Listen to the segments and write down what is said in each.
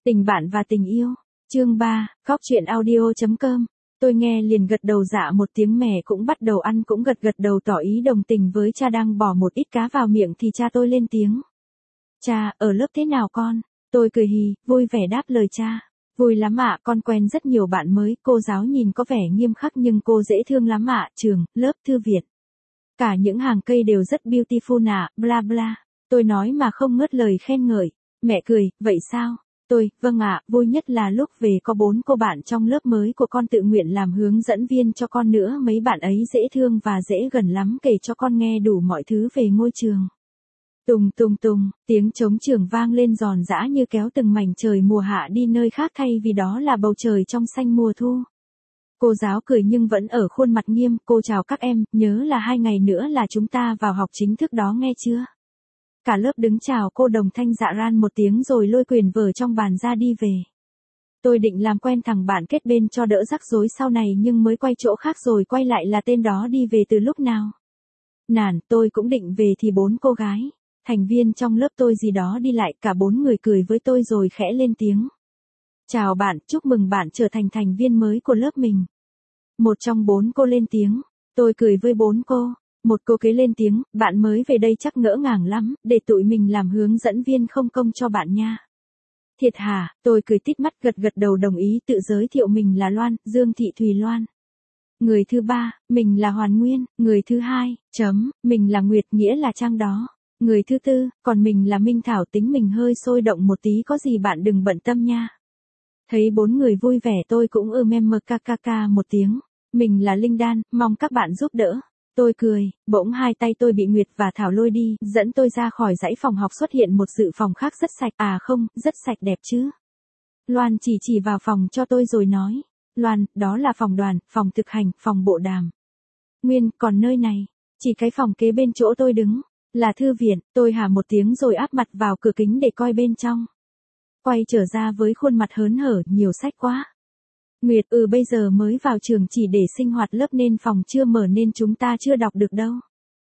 Tình bạn và tình yêu. Chương 3, Góc chuyện audio.com. Tôi nghe liền gật đầu dạ một tiếng, mẹ cũng bắt đầu ăn cũng gật gật đầu tỏ ý đồng tình với cha đang bỏ một ít cá vào miệng thì cha tôi lên tiếng. Cha, ở lớp thế nào con? Tôi cười hì, vui vẻ đáp lời cha. Vui lắm ạ, con quen rất nhiều bạn mới, cô giáo nhìn có vẻ nghiêm khắc nhưng cô dễ thương lắm ạ, trường, lớp, thư viện. Cả những hàng cây đều rất beautiful ạ, bla bla. Tôi nói mà không ngớt lời khen ngợi. Mẹ cười, vậy sao? Tôi, vâng ạ, vui nhất là lúc về có 4 cô bạn trong lớp mới của con tự nguyện làm hướng dẫn viên cho con nữa, mấy bạn ấy dễ thương và dễ gần lắm, kể cho con nghe đủ mọi thứ về ngôi trường. Tùng tùng tùng, tiếng trống trường vang lên giòn giã như kéo từng mảnh trời mùa hạ đi nơi khác thay vì đó là bầu trời trong xanh mùa thu. Cô giáo cười nhưng vẫn ở khuôn mặt nghiêm, cô chào các em, nhớ là 2 ngày nữa là chúng ta vào học chính thức đó nghe chưa? Cả lớp đứng chào cô, đồng thanh dạ ran một tiếng rồi lôi quyển vở trong bàn ra đi về. Tôi định làm quen thằng bạn kết bên cho đỡ rắc rối sau này nhưng mới quay chỗ khác rồi quay lại là tên đó đi về từ lúc nào. Nản, tôi cũng định về thì 4 cô gái, thành viên trong lớp tôi gì đó đi lại, cả 4 người cười với tôi rồi khẽ lên tiếng. Chào bạn, chúc mừng bạn trở thành thành viên mới của lớp mình. Một trong 4 cô lên tiếng, tôi cười với 4 cô. Một cô kế lên tiếng, bạn mới về đây chắc ngỡ ngàng lắm, để tụi mình làm hướng dẫn viên không công cho bạn nha. Thiệt hả? Tôi cười tít mắt gật gật đầu đồng ý, tự giới thiệu mình là Loan, Dương Thị Thùy Loan. Người thứ 3, mình là Hoàn Nguyên. Người thứ 2, mình là Nguyệt, nghĩa là Trang đó. Người thứ 4, còn mình là Minh Thảo, tính mình hơi sôi động một tí, có gì bạn đừng bận tâm nha. Thấy 4 người vui vẻ tôi cũng mkkk một tiếng. Mình là Linh Đan, mong các bạn giúp đỡ. Tôi cười, bỗng hai tay tôi bị Nguyệt và Thảo lôi đi, dẫn tôi ra khỏi dãy phòng học, xuất hiện một dự phòng khác rất sạch, à không, rất sạch đẹp chứ. Loan chỉ vào phòng cho tôi rồi nói, Loan, đó là phòng đoàn, phòng thực hành, phòng bộ đàm. Nguyên, còn nơi này, chỉ cái phòng kế bên chỗ tôi đứng, là thư viện. Tôi hả một tiếng rồi áp mặt vào cửa kính để coi bên trong. Quay trở ra với khuôn mặt hớn hở, nhiều sách quá. Nguyệt, bây giờ mới vào trường chỉ để sinh hoạt lớp nên phòng chưa mở nên chúng ta chưa đọc được đâu.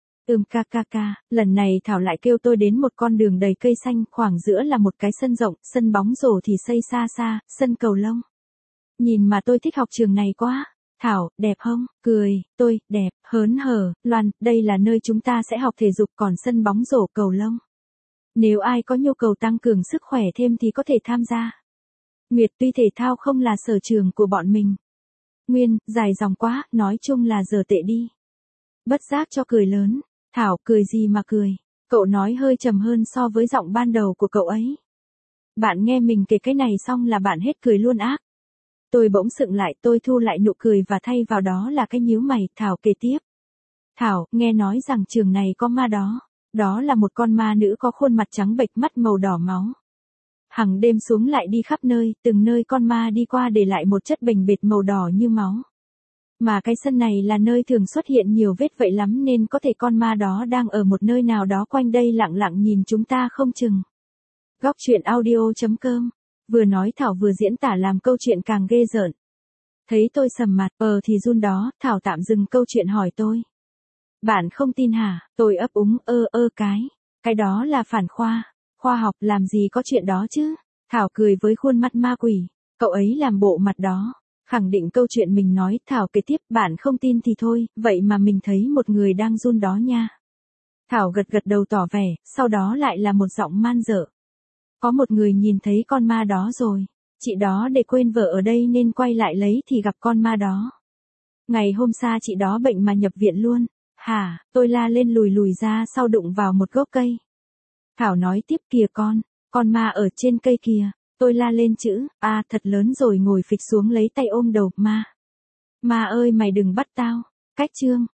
Kk, lần này Thảo lại kêu tôi đến một con đường đầy cây xanh, khoảng giữa là một cái sân rộng, sân bóng rổ thì xây xa xa, sân cầu lông. Nhìn mà tôi thích học trường này quá. Thảo, đẹp không? Cười, tôi, đẹp, hớn hở, Loan, đây là nơi chúng ta sẽ học thể dục, còn sân bóng rổ cầu lông. Nếu ai có nhu cầu tăng cường sức khỏe thêm thì có thể tham gia. Nguyệt, tuy thể thao không là sở trường của bọn mình. Nguyên, dài dòng quá, nói chung là giờ tệ đi. Bất giác cho cười lớn. Thảo, cười gì mà cười. Cậu nói hơi trầm hơn so với giọng ban đầu của cậu ấy. Bạn nghe mình kể cái này xong là bạn hết cười luôn ác. Tôi bỗng sững lại, tôi thu lại nụ cười và thay vào đó là cái nhíu mày. Thảo kể tiếp. Thảo, nghe nói rằng trường này có ma đó. Đó là một con ma nữ có khuôn mặt trắng bệch, mắt màu đỏ máu. Hằng đêm xuống lại đi khắp nơi, từng nơi con ma đi qua để lại một chất bềnh bệt màu đỏ như máu. Mà cái sân này là nơi thường xuất hiện nhiều vết vậy lắm nên có thể con ma đó đang ở một nơi nào đó quanh đây lặng lặng nhìn chúng ta không chừng. Góc chuyện audio.com. Vừa nói Thảo vừa diễn tả làm câu chuyện càng ghê rợn. Thấy tôi sầm mặt, thì run đó, Thảo tạm dừng câu chuyện hỏi tôi. Bạn không tin hả? Tôi ấp úng, cái đó là phản khoa. Khoa học làm gì có chuyện đó chứ? Thảo cười với khuôn mặt ma quỷ. Cậu ấy làm bộ mặt đó. Khẳng định câu chuyện mình nói. Thảo kể tiếp, bạn không tin thì thôi, vậy mà mình thấy một người đang run đó nha. Thảo gật gật đầu tỏ vẻ, sau đó lại là một giọng man dợ. Có một người nhìn thấy con ma đó rồi. Chị đó để quên vợ ở đây nên quay lại lấy thì gặp con ma đó. Ngày hôm sau chị đó bệnh mà nhập viện luôn. Hả? Tôi la lên lùi ra sau đụng vào một gốc cây. Thảo nói tiếp, kìa con ma ở trên cây kìa. Tôi la lên chữ, thật lớn rồi ngồi phịch xuống lấy tay ôm đầu, ma. Ma ơi mày đừng bắt tao. Cách chương.